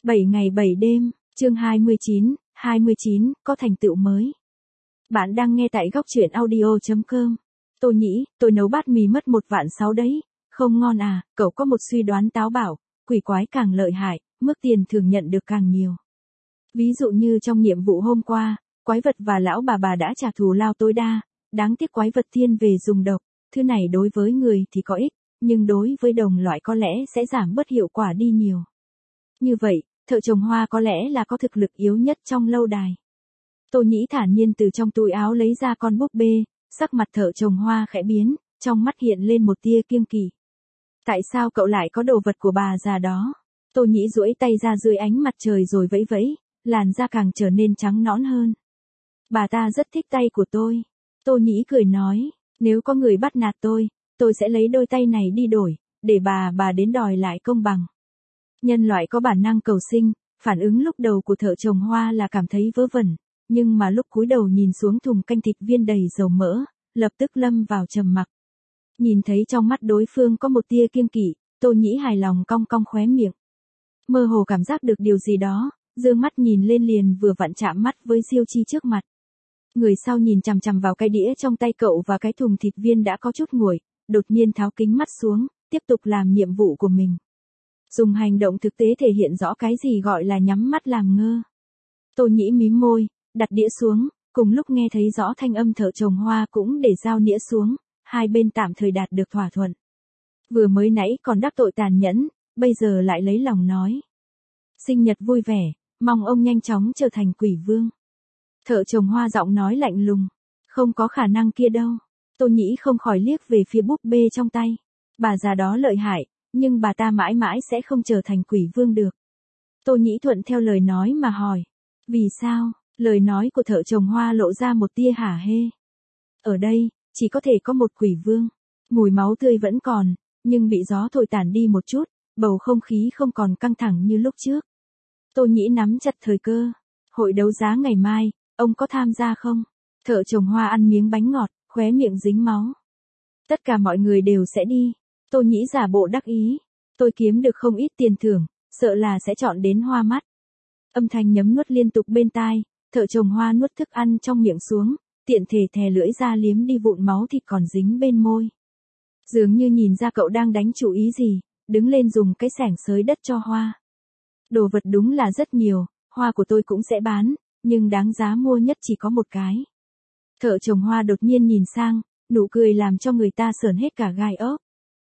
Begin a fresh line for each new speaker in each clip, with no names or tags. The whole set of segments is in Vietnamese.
7 ngày 7 đêm, chương 29, có thành tựu mới. Bạn đang nghe tại góc truyện audio.com. Tô Nhĩ, tôi nấu bát mì mất 1.600.000 đấy, không ngon à? Cậu có một suy đoán táo bạo, quỷ quái càng lợi hại, mức tiền thường nhận được càng nhiều. Ví dụ như trong nhiệm vụ hôm qua, quái vật và lão bà đã trả thù lao tối đa, đáng tiếc quái vật thiên về dùng độc, thứ này đối với người thì có ích, nhưng đối với đồng loại có lẽ sẽ giảm bớt hiệu quả đi nhiều. Như vậy, thợ trồng hoa có lẽ là có thực lực yếu nhất trong lâu đài. Tô Nhĩ thản nhiên từ trong túi áo lấy ra con búp bê, sắc mặt thợ trồng hoa khẽ biến, trong mắt hiện lên một tia kiêng kỵ. Tại sao cậu lại có đồ vật của bà già đó? Tô Nhĩ duỗi tay ra dưới ánh mặt trời rồi vẫy vẫy, làn da càng trở nên trắng nõn hơn. Bà ta rất thích tay của tôi. Tô Nhĩ cười nói, nếu có người bắt nạt tôi sẽ lấy đôi tay này đi đổi, để bà đến đòi lại công bằng. Nhân loại có bản năng cầu sinh, phản ứng lúc đầu của thợ trồng hoa là cảm thấy vớ vẩn, nhưng mà lúc cúi đầu nhìn xuống thùng canh thịt viên đầy dầu mỡ, lập tức lâm vào trầm mặc. Nhìn thấy trong mắt đối phương có một tia kiêng kỵ, Tô Nhĩ hài lòng cong cong khóe miệng. Mơ hồ cảm giác được điều gì đó, dương mắt nhìn lên liền vừa vặn chạm mắt với Diêu Chi trước mặt. Người sau nhìn chằm chằm vào cái đĩa trong tay cậu và cái thùng thịt viên đã có chút nguội, đột nhiên tháo kính mắt xuống, tiếp tục làm nhiệm vụ của mình. Dùng hành động thực tế thể hiện rõ cái gì gọi là nhắm mắt làm ngơ. Tô Nhĩ mím môi, đặt đĩa xuống, cùng lúc nghe thấy rõ thanh âm thợ trồng hoa cũng để dao nĩa xuống, hai bên tạm thời đạt được thỏa thuận. Vừa mới nãy còn đắc tội tàn nhẫn, bây giờ lại lấy lòng nói. Sinh nhật vui vẻ, mong ông nhanh chóng trở thành quỷ vương. Thợ trồng hoa giọng nói lạnh lùng, không có khả năng kia đâu. Tô Nhĩ không khỏi liếc về phía búp bê trong tay. Bà già đó lợi hại, nhưng bà ta mãi mãi sẽ không trở thành quỷ vương được. Tô Nhĩ thuận theo lời nói mà hỏi. Vì sao? Lời nói của thợ trồng hoa lộ ra một tia hả hê. Ở đây, chỉ có thể có một quỷ vương. Mùi máu tươi vẫn còn, nhưng bị gió thổi tản đi một chút, bầu không khí không còn căng thẳng như lúc trước. Tô Nhĩ nắm chặt thời cơ. Hội đấu giá ngày mai, ông có tham gia không? Thợ trồng hoa ăn miếng bánh ngọt, khóe miệng dính máu. Tất cả mọi người đều sẽ đi. Tô Nhĩ giả bộ đắc ý. Tôi kiếm được không ít tiền thưởng, sợ là sẽ chọn đến hoa mắt. Âm thanh nhấm nuốt liên tục bên tai, thợ trồng hoa nuốt thức ăn trong miệng xuống, tiện thể thè lưỡi ra liếm đi vụn máu thịt còn dính bên môi. Dường như nhìn ra cậu đang đánh chủ ý gì, đứng lên dùng cái xẻng xới đất cho hoa. Đồ vật đúng là rất nhiều, hoa của tôi cũng sẽ bán, nhưng đáng giá mua nhất chỉ có một cái. Thợ trồng hoa đột nhiên nhìn sang, nụ cười làm cho người ta sởn hết cả gai ốc.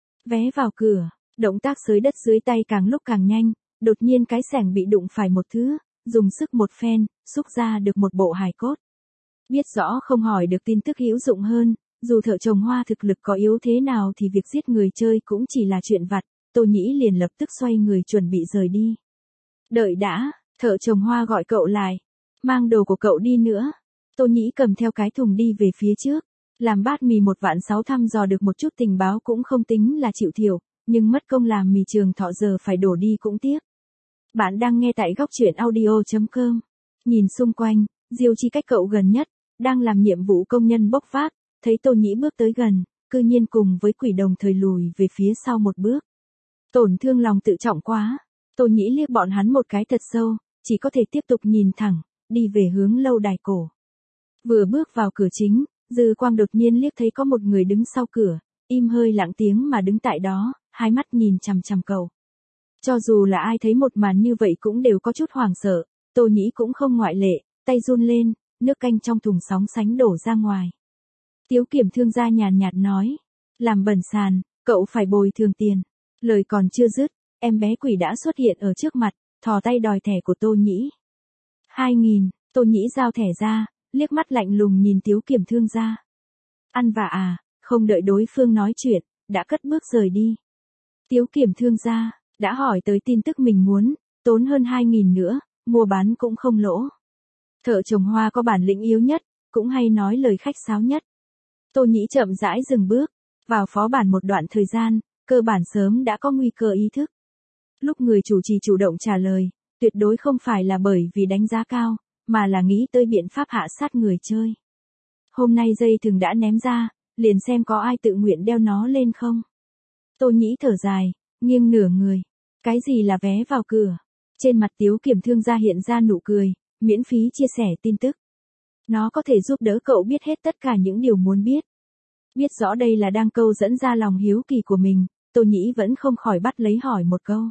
Vé vào cửa, động tác xới đất dưới tay càng lúc càng nhanh, đột nhiên cái xẻng bị đụng phải một thứ, dùng sức một phen, xúc ra được một bộ hài cốt. Biết rõ không hỏi được tin tức hữu dụng hơn, dù thợ trồng hoa thực lực có yếu thế nào thì việc giết người chơi cũng chỉ là chuyện vặt, Tô Nhĩ liền lập tức xoay người chuẩn bị rời đi. Đợi đã, thợ trồng hoa gọi cậu lại, mang đồ của cậu đi nữa. Tô Nhĩ cầm theo cái thùng đi về phía trước, làm bát mì 1.600.000 thăm dò được một chút tình báo cũng không tính là chịu thiểu, nhưng mất công làm mì Trường Thọ giờ phải đổ đi cũng tiếc. Bạn đang nghe tại góc truyện audio.com. Nhìn xung quanh, Diêu Chi cách cậu gần nhất, đang làm nhiệm vụ công nhân bốc vác, thấy Tô Nhĩ bước tới gần, cư nhiên cùng với quỷ đồng thời lùi về phía sau một bước. Tổn thương lòng tự trọng quá. Tô Nhĩ liếc bọn hắn một cái thật sâu, chỉ có thể tiếp tục nhìn thẳng, đi về hướng lâu đài cổ. Vừa bước vào cửa chính, dư quang đột nhiên liếc thấy có một người đứng sau cửa, im hơi lặng tiếng mà đứng tại đó, hai mắt nhìn chằm chằm cậu. Cho dù là ai thấy một màn như vậy cũng đều có chút hoảng sợ, Tô Nhĩ cũng không ngoại lệ, tay run lên, nước canh trong thùng sóng sánh đổ ra ngoài. Tiếu Kiểm thương gia nhàn nhạt nói, làm bẩn sàn, cậu phải bồi thường tiền. Lời còn chưa dứt, em bé quỷ đã xuất hiện ở trước mặt, thò tay đòi thẻ của Tô Nhĩ. 2.000, Tô Nhĩ giao thẻ ra, liếc mắt lạnh lùng nhìn Tiếu Kiểm thương gia. Ăn vạ à, không đợi đối phương nói chuyện, đã cất bước rời đi. Tiếu Kiểm thương gia đã hỏi tới tin tức mình muốn, tốn hơn 2.000 nữa, mua bán cũng không lỗ. Thợ trồng hoa có bản lĩnh yếu nhất, cũng hay nói lời khách sáo nhất. Tô Nhĩ chậm rãi dừng bước, vào phó bản một đoạn thời gian, cơ bản sớm đã có nguy cơ ý thức. Lúc người chủ trì chủ động trả lời, tuyệt đối không phải là bởi vì đánh giá cao, mà là nghĩ tới biện pháp hạ sát người chơi. Hôm nay dây thừng đã ném ra, liền xem có ai tự nguyện đeo nó lên không. Tô Nhĩ thở dài, nghiêng nửa người. Cái gì là vé vào cửa? Trên mặt Tiếu Kiểm Thương gia hiện ra nụ cười, miễn phí chia sẻ tin tức. Nó có thể giúp đỡ cậu biết hết tất cả những điều muốn biết. Biết rõ đây là đang câu dẫn ra lòng hiếu kỳ của mình, Tô Nhĩ vẫn không khỏi bắt lấy hỏi một câu.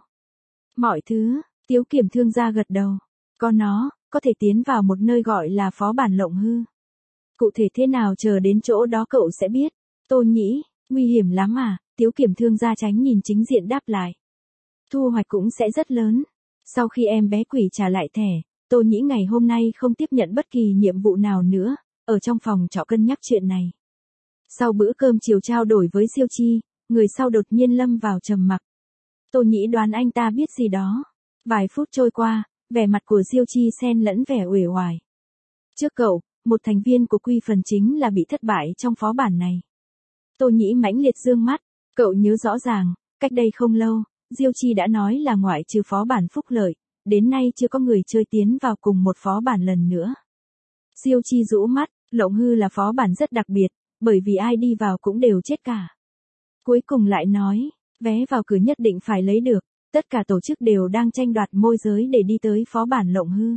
Mọi thứ, Tiếu Kiểm Thương gia gật đầu. Có nó, có thể tiến vào một nơi gọi là phó bản Lộng Hư. Cụ thể thế nào chờ đến chỗ đó cậu sẽ biết. Tô Nhĩ, nguy hiểm lắm à, Tiếu Kiểm Thương gia tránh nhìn chính diện đáp lại. Thu hoạch cũng sẽ rất lớn. Sau khi em bé quỷ trả lại thẻ, Tô Nhĩ ngày hôm nay không tiếp nhận bất kỳ nhiệm vụ nào nữa, ở trong phòng trọ cân nhắc chuyện này. Sau bữa cơm chiều trao đổi với Siêu Chi, người sau đột nhiên lâm vào trầm mặc. Tô Nhĩ đoán anh ta biết gì đó. Vài phút trôi qua, vẻ mặt của Siêu Chi xen lẫn vẻ uể oải. Trước cậu, một thành viên của Quy Phần chính là bị thất bại trong phó bản này. Tô Nhĩ mãnh liệt dương mắt, cậu nhớ rõ ràng, cách đây không lâu, Diêu Chi đã nói là ngoại trừ phó bản Phúc Lợi, đến nay chưa có người chơi tiến vào cùng một phó bản lần nữa. Diêu Chi rũ mắt, Lộng Hư là phó bản rất đặc biệt, bởi vì ai đi vào cũng đều chết cả. Cuối cùng lại nói, vé vào cửa nhất định phải lấy được, tất cả tổ chức đều đang tranh đoạt môi giới để đi tới phó bản Lộng Hư.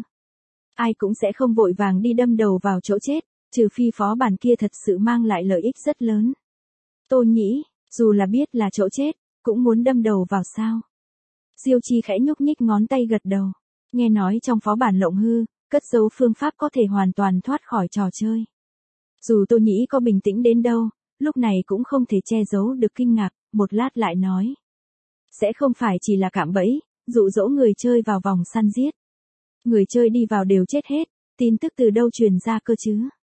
Ai cũng sẽ không vội vàng đi đâm đầu vào chỗ chết, trừ phi phó bản kia thật sự mang lại lợi ích rất lớn. Tô Nhĩ, dù là biết là chỗ chết, cũng muốn đâm đầu vào sao. Diêu Chi khẽ nhúc nhích ngón tay gật đầu. Nghe nói trong phó bản Lộng Hư, cất giấu phương pháp có thể hoàn toàn thoát khỏi trò chơi. Dù Tô Nhĩ có bình tĩnh đến đâu, lúc này cũng không thể che giấu được kinh ngạc, một lát lại nói. Sẽ không phải chỉ là cạm bẫy, dụ dỗ người chơi vào vòng săn giết. Người chơi đi vào đều chết hết, tin tức từ đâu truyền ra cơ chứ?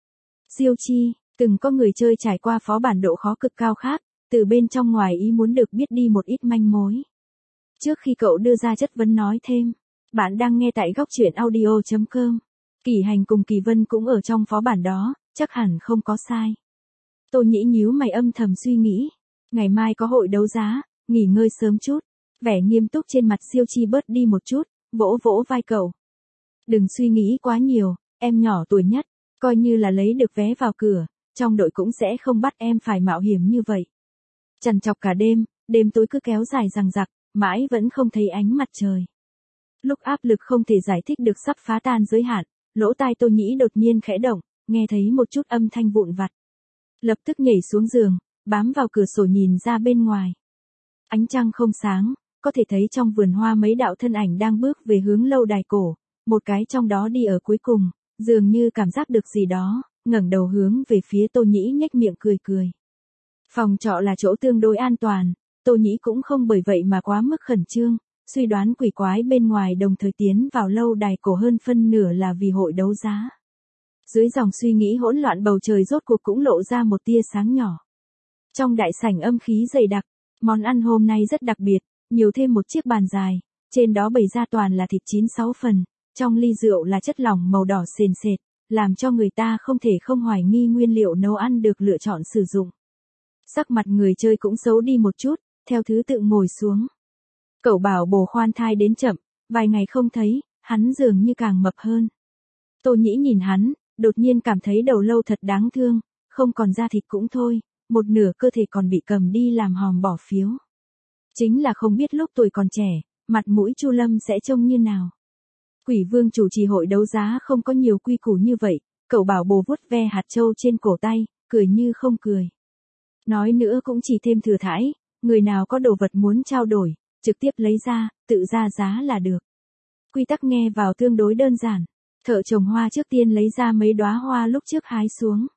Diêu Chi, từng có người chơi trải qua phó bản độ khó cực cao khác, từ bên trong ngoài ý muốn được biết đi một ít manh mối. Trước khi cậu đưa ra chất vấn nói thêm, bạn đang nghe tại góc truyện audio.com. Kỳ Hành cùng Kỳ Vân cũng ở trong phó bản đó, chắc hẳn không có sai. Tô Nhĩ nhíu mày âm thầm suy nghĩ, ngày mai có hội đấu giá, nghỉ ngơi sớm chút. Vẻ nghiêm túc trên mặt Diêu Chi bớt đi một chút, vỗ vỗ vai cậu. Đừng suy nghĩ quá nhiều, em nhỏ tuổi nhất, coi như là lấy được vé vào cửa, trong đội cũng sẽ không bắt em phải mạo hiểm như vậy. Trằn trọc cả đêm, đêm tối cứ kéo dài dằng dặc, mãi vẫn không thấy ánh mặt trời. Lúc áp lực không thể giải thích được sắp phá tan giới hạn, lỗ tai Tô Nhĩ đột nhiên khẽ động, nghe thấy một chút âm thanh vụn vặt. Lập tức nhảy xuống giường, bám vào cửa sổ nhìn ra bên ngoài. Ánh trăng không sáng, có thể thấy trong vườn hoa mấy đạo thân ảnh đang bước về hướng lâu đài cổ, một cái trong đó đi ở cuối cùng, dường như cảm giác được gì đó, ngẩng đầu hướng về phía Tô Nhĩ nhếch miệng cười cười. Phòng trọ là chỗ tương đối an toàn, Tô Nhĩ cũng không bởi vậy mà quá mức khẩn trương, suy đoán quỷ quái bên ngoài đồng thời tiến vào lâu đài cổ hơn phân nửa là vì hội đấu giá. Dưới dòng suy nghĩ hỗn loạn bầu trời rốt cuộc cũng lộ ra một tia sáng nhỏ. Trong đại sảnh âm khí dày đặc, món ăn hôm nay rất đặc biệt, nhiều thêm một chiếc bàn dài, trên đó bày ra toàn là thịt chín 6 phần, trong ly rượu là chất lỏng màu đỏ sền sệt, làm cho người ta không thể không hoài nghi nguyên liệu nấu ăn được lựa chọn sử dụng. Sắc mặt người chơi cũng xấu đi một chút, theo thứ tự ngồi xuống. Cậu Bảo Bồ khoan thai đến chậm, vài ngày không thấy, hắn dường như càng mập hơn. Tô Nhĩ nhìn hắn, đột nhiên cảm thấy đầu lâu thật đáng thương, không còn da thịt cũng thôi, một nửa cơ thể còn bị cầm đi làm hòm bỏ phiếu. Chính là không biết lúc tuổi còn trẻ, mặt mũi Chu Lâm sẽ trông như nào. Quỷ Vương chủ trì hội đấu giá không có nhiều quy củ như vậy, cậu Bảo Bồ vuốt ve hạt châu trên cổ tay, cười như không cười. Nói nữa cũng chỉ thêm thừa thãi, người nào có đồ vật muốn trao đổi, trực tiếp lấy ra, tự ra giá là được. Quy tắc nghe vào tương đối đơn giản. Thợ trồng hoa trước tiên lấy ra mấy đóa hoa lúc trước hái xuống.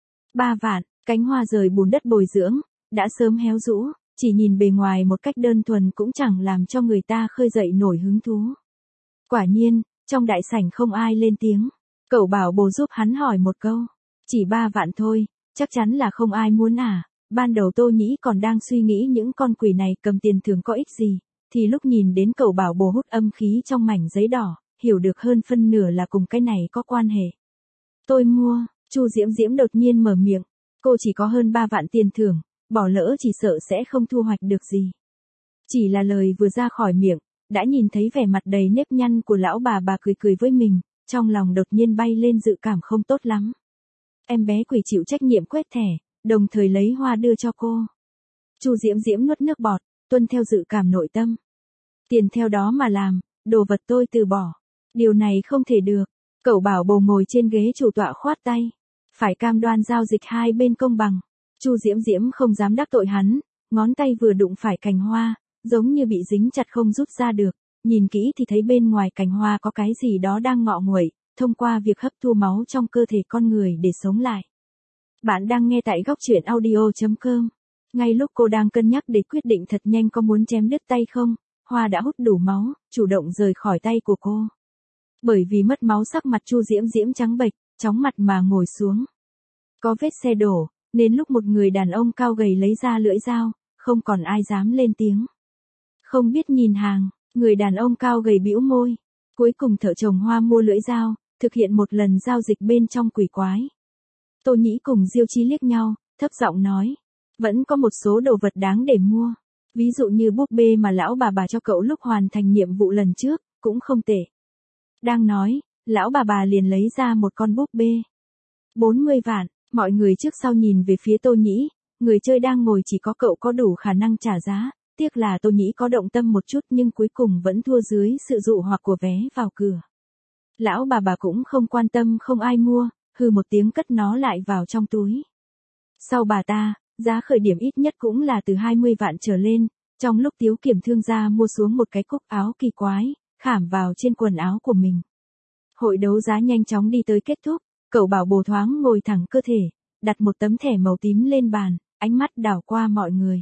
3 vạn, cánh hoa rời bùn đất bồi dưỡng, đã sớm héo rũ, chỉ nhìn bề ngoài một cách đơn thuần cũng chẳng làm cho người ta khơi dậy nổi hứng thú. Quả nhiên, trong đại sảnh không ai lên tiếng. Cậu Bảo Bồ giúp hắn hỏi một câu. Chỉ 3 vạn thôi, chắc chắn là không ai muốn à. Ban đầu Tô Nhĩ còn đang suy nghĩ những con quỷ này cầm tiền thưởng có ích gì, thì lúc nhìn đến cậu Bảo Bồ hút âm khí trong mảnh giấy đỏ, hiểu được hơn phân nửa là cùng cái này có quan hệ. Tôi mua, Chu Diễm Diễm đột nhiên mở miệng, cô chỉ có hơn 3 vạn tiền thưởng, bỏ lỡ chỉ sợ sẽ không thu hoạch được gì. Chỉ là lời vừa ra khỏi miệng, đã nhìn thấy vẻ mặt đầy nếp nhăn của lão bà cười cười với mình, trong lòng đột nhiên bay lên dự cảm không tốt lắm. Em bé quỷ chịu trách nhiệm quét thẻ, đồng thời lấy hoa đưa cho cô. Chu Diễm Diễm nuốt nước bọt, tuân theo dự cảm nội tâm. Tiền theo đó mà làm, đồ vật tôi từ bỏ. Điều này không thể được. Cậu Bảo Bồ ngồi trên ghế chủ tọa khoát tay. Phải cam đoan giao dịch hai bên công bằng. Chu Diễm Diễm không dám đắc tội hắn, ngón tay vừa đụng phải cành hoa, giống như bị dính chặt không rút ra được. Nhìn kỹ thì thấy bên ngoài cành hoa có cái gì đó đang ngọ nguậy, thông qua việc hấp thu máu trong cơ thể con người để sống lại. Bạn đang nghe tại góc truyện audio.com. Ngay lúc cô đang cân nhắc để quyết định thật nhanh có muốn chém đứt tay không, hoa đã hút đủ máu, chủ động rời khỏi tay của cô. Bởi vì mất máu sắc mặt Chu Diễm Diễm trắng bệch, chóng mặt mà ngồi xuống. Có vết xe đổ, nên lúc một người đàn ông cao gầy lấy ra lưỡi dao, không còn ai dám lên tiếng. Không biết nhìn hàng, người đàn ông cao gầy bĩu môi. Cuối cùng thợ chồng Hoa mua lưỡi dao, thực hiện một lần giao dịch bên trong quỷ quái. Tô Nhĩ cùng Diêu Chi liếc nhau, thấp giọng nói. Vẫn có một số đồ vật đáng để mua. Ví dụ như búp bê mà lão bà cho cậu lúc hoàn thành nhiệm vụ lần trước, cũng không tệ. Đang nói, lão bà liền lấy ra một con búp bê. 40 vạn, mọi người trước sau nhìn về phía Tô Nhĩ, người chơi đang ngồi chỉ có cậu có đủ khả năng trả giá, tiếc là Tô Nhĩ có động tâm một chút nhưng cuối cùng vẫn thua dưới sự dụ hoặc của vé vào cửa. Lão bà cũng không quan tâm không ai mua, hừ một tiếng cất nó lại vào trong túi. Sau bà ta, giá khởi điểm ít nhất cũng là từ 20 vạn trở lên, trong lúc Tiếu Kiểm thương gia mua xuống một cái cúc áo kỳ quái, khảm vào trên quần áo của mình. Hội đấu giá nhanh chóng đi tới kết thúc, cậu Bảo Bồ thoáng ngồi thẳng cơ thể, đặt một tấm thẻ màu tím lên bàn, ánh mắt đảo qua mọi người.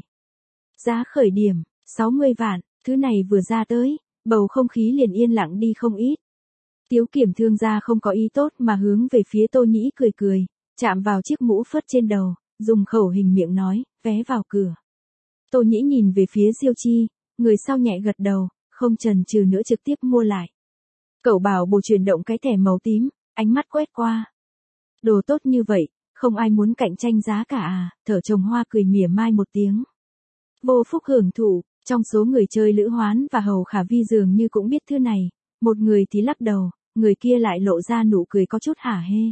Giá khởi điểm, 60 vạn, thứ này vừa ra tới, bầu không khí liền yên lặng đi không ít. Tiếu Kiểm thương gia không có ý tốt mà hướng về phía Tô Nhĩ cười, chạm vào chiếc mũ phớt trên đầu, dùng khẩu hình miệng nói, vé vào cửa. Tô Nhĩ nhìn về phía Diêu Chi, người sau nhẹ gật đầu, không chần chừ nữa trực tiếp mua lại. Cậu Bảo Bồ chuyển động cái thẻ màu tím, ánh mắt quét qua. Đồ tốt như vậy, không ai muốn cạnh tranh giá cả à, thở chồng Hoa cười mỉa mai một tiếng. Vô phúc hưởng thụ, trong số người chơi Lữ Hoán và Hầu Khả Vi dường như cũng biết thứ này, một người thì lắc đầu, người kia lại lộ ra nụ cười có chút hả hê.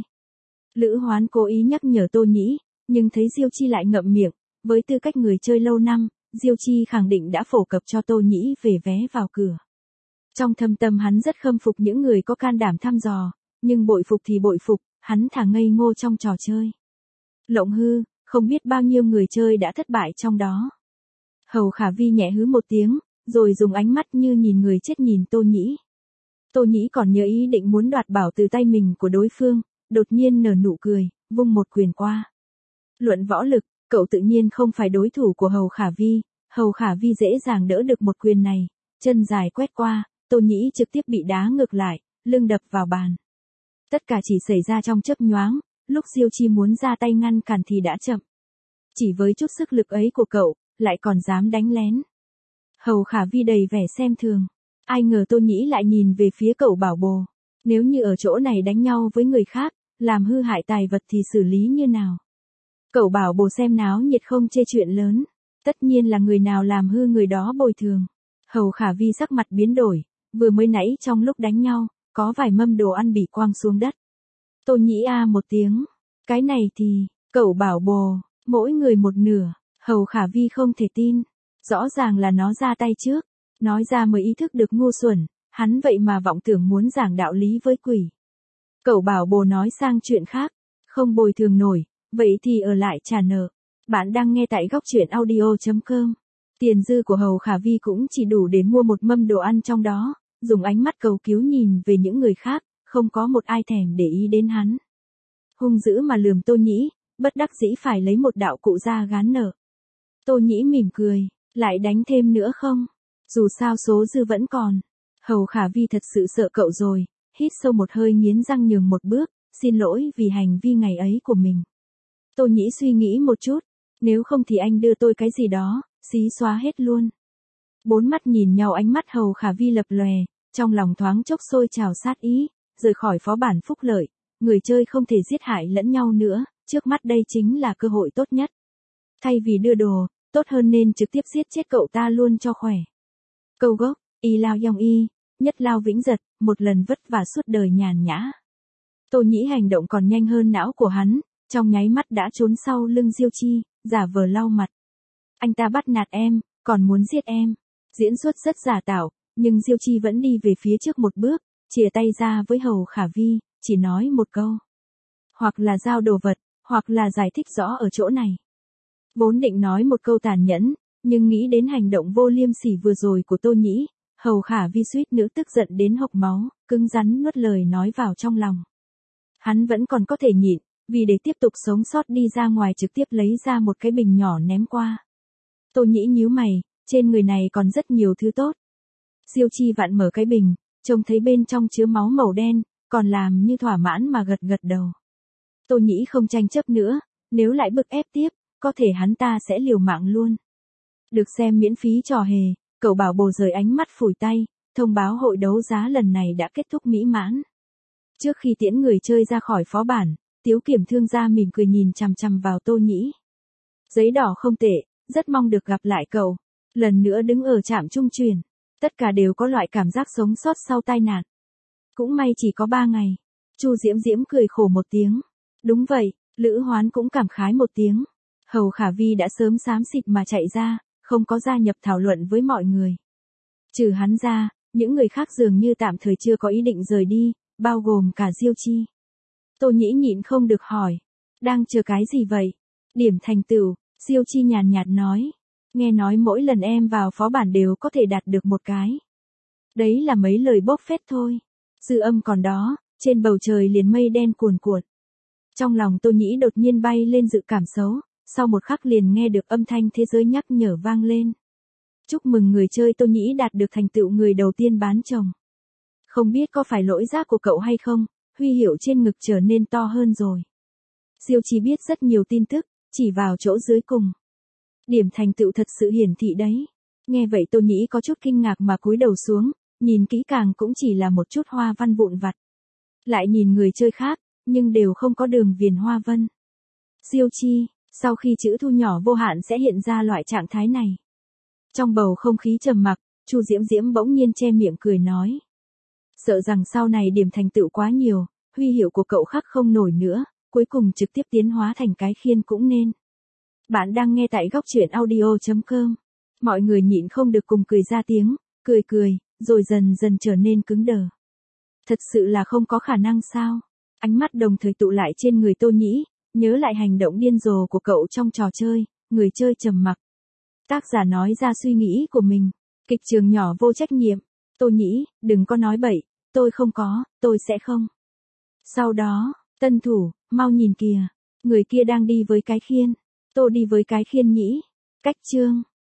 Lữ Hoán cố ý nhắc nhở Tô Nhĩ, nhưng thấy Diêu Chi lại ngậm miệng, với tư cách người chơi lâu năm, Diêu Chi khẳng định đã phổ cập cho Tô Nhĩ về vé vào cửa. Trong thâm tâm hắn rất khâm phục những người có can đảm thăm dò, nhưng bội phục thì bội phục, hắn thả ngây ngô trong trò chơi. Lộng hư, không biết bao nhiêu người chơi đã thất bại trong đó. Hầu Khả Vi nhẹ hứ một tiếng, rồi dùng ánh mắt như nhìn người chết nhìn Tô Nhĩ. Tô Nhĩ còn nhớ ý định muốn đoạt bảo từ tay mình của đối phương, đột nhiên nở nụ cười, vung một quyền qua. Luận võ lực, cậu tự nhiên không phải đối thủ của Hầu Khả Vi, Hầu Khả Vi dễ dàng đỡ được một quyền này, chân dài quét qua, Tô Nhĩ trực tiếp bị đá ngược lại, lưng đập vào bàn. Tất cả chỉ xảy ra trong chớp nhoáng, lúc Diêu Chi muốn ra tay ngăn cản thì đã chậm. Chỉ với chút sức lực ấy của cậu, lại còn dám đánh lén. Hầu Khả Vi đầy vẻ xem thường. Ai ngờ Tô Nhĩ lại nhìn về phía cậu Bảo Bồ. Nếu như ở chỗ này đánh nhau với người khác, làm hư hại tài vật thì xử lý như nào? Cậu Bảo Bồ xem náo nhiệt không chê chuyện lớn. Tất nhiên là người nào làm hư người đó bồi thường. Hầu Khả Vi sắc mặt biến đổi, vừa mới nãy trong lúc đánh nhau, có vài mâm đồ ăn bị quăng xuống đất. Tô Nhĩ a một tiếng. Cái này thì, cậu Bảo Bồ, mỗi người một nửa. Hầu Khả Vi không thể tin. Rõ ràng là nó ra tay trước. Nói ra mới ý thức được ngu xuẩn, hắn vậy mà vọng tưởng muốn giảng đạo lý với quỷ. Cậu Bảo Bồ nói sang chuyện khác, không bồi thường nổi, vậy thì ở lại trả nợ. Bạn đang nghe tại góc truyện audio.com. Tiền dư của Hầu Khả Vi cũng chỉ đủ để mua một mâm đồ ăn trong đó, dùng ánh mắt cầu cứu nhìn về những người khác, không có một ai thèm để ý đến hắn. Hung dữ mà lườm Tô Nhĩ, bất đắc dĩ phải lấy một đạo cụ ra gán nợ. Tô Nhĩ mỉm cười, lại đánh thêm nữa không? Dù sao số dư vẫn còn. Hầu Khả Vi thật sự sợ cậu rồi, hít sâu một hơi nghiến răng nhường một bước, xin lỗi vì hành vi ngày ấy của mình. Tô Nhĩ suy nghĩ một chút, nếu không thì anh đưa tôi cái gì đó, xí xóa hết luôn. Bốn mắt nhìn nhau ánh mắt Hầu Khả Vi lập lòe, trong lòng thoáng chốc sôi trào sát ý, rời khỏi phó bản phúc lợi, người chơi không thể giết hại lẫn nhau nữa, trước mắt đây chính là cơ hội tốt nhất. Thay vì đưa đồ, tốt hơn nên trực tiếp giết chết cậu ta luôn cho khỏe. Câu gốc, y lao yong y, nhất lao vĩnh giật, một lần vất vả suốt đời nhàn nhã. Tô Nhĩ hành động còn nhanh hơn não của hắn, trong nháy mắt đã trốn sau lưng Diêu Chi, giả vờ lau mặt. Anh ta bắt nạt em, còn muốn giết em. Diễn xuất rất giả tạo, nhưng Diêu Chi vẫn đi về phía trước một bước, chìa tay ra với Hầu Khả Vi, chỉ nói một câu. Hoặc là giao đồ vật, hoặc là giải thích rõ ở chỗ này. Vốn định nói một câu tàn nhẫn, nhưng nghĩ đến hành động vô liêm sỉ vừa rồi của Tô Nhĩ, Hầu Khả Vi suýt nữa tức giận đến hộc máu, cứng rắn nuốt lời nói vào trong lòng. Hắn vẫn còn có thể nhịn, vì để tiếp tục sống sót đi ra ngoài trực tiếp lấy ra một cái bình nhỏ ném qua. Tô Nhĩ nhíu mày, trên người này còn rất nhiều thứ tốt. Diêu Chi vặn mở cái bình, trông thấy bên trong chứa máu màu đen, còn làm như thỏa mãn mà gật gật đầu. Tô Nhĩ không tranh chấp nữa, nếu lại bức ép tiếp, có thể hắn ta sẽ liều mạng luôn. Được xem miễn phí trò hề, cậu Bảo Bồ rời ánh mắt phủi tay, thông báo hội đấu giá lần này đã kết thúc mỹ mãn. Trước khi tiễn người chơi ra khỏi phó bản, Tiếu Kiểm thương gia mỉm cười nhìn chằm chằm vào Tô Nhĩ. Giấy đỏ không tệ, rất mong được gặp lại cậu. Lần nữa đứng ở trạm trung chuyển, tất cả đều có loại cảm giác sống sót sau tai nạn. Cũng may chỉ có 3 ngày. Chu Diễm Diễm cười khổ một tiếng. Đúng vậy, Lữ Hoán cũng cảm khái một tiếng. Hầu Khả Vi đã sớm xám xịt mà chạy ra, không có gia nhập thảo luận với mọi người. Trừ hắn ra, những người khác dường như tạm thời chưa có ý định rời đi, bao gồm cả Diêu Chi. Tô Nhĩ nhịn không được hỏi. Đang chờ cái gì vậy? Điểm thành tựu, Diêu Chi nhàn nhạt nói. Nghe nói mỗi lần em vào phó bản đều có thể đạt được một cái. Đấy là mấy lời bốc phét thôi. Dư âm còn đó, trên bầu trời liền mây đen cuồn cuộn. Trong lòng Tô Nhĩ đột nhiên bay lên dự cảm xấu, sau một khắc liền nghe được âm thanh thế giới nhắc nhở vang lên. Chúc mừng người chơi Tô Nhĩ đạt được thành tựu người đầu tiên bán chồng. Không biết có phải lỗi giác của cậu hay không, huy hiệu trên ngực trở nên to hơn rồi. Diêu Chi biết rất nhiều tin tức, chỉ vào chỗ dưới cùng. Điểm thành tựu thật sự hiển thị đấy. Nghe vậy Tô Nhĩ có chút kinh ngạc mà cúi đầu xuống, nhìn kỹ càng cũng chỉ là một chút hoa văn vụn vặt. Lại nhìn người chơi khác, nhưng đều không có đường viền hoa vân. Diêu Chi, sau khi chữ thu nhỏ vô hạn sẽ hiện ra loại trạng thái này. Trong bầu không khí trầm mặc, Chu Diễm Diễm bỗng nhiên che miệng cười nói. Sợ rằng sau này điểm thành tựu quá nhiều, huy hiệu của cậu khắc không nổi nữa, cuối cùng trực tiếp tiến hóa thành cái khiên cũng nên. Bạn đang nghe tại góc truyện audio.com. Mọi người nhịn không được cùng cười ra tiếng, cười, rồi dần dần trở nên cứng đờ. Thật sự là không có khả năng sao? Ánh mắt đồng thời tụ lại trên người Tô Nhĩ, nhớ lại hành động điên rồ của cậu trong trò chơi, người chơi trầm mặc. Tác giả nói ra suy nghĩ của mình. Kịch trường nhỏ vô trách nhiệm. Tô Nhĩ, đừng có nói bậy, tôi không có, tôi sẽ không. Sau đó, tân thủ, mau nhìn kìa, người kia đang đi với cái khiên. Tôi đi với cái khiên nhĩ. Cách chương.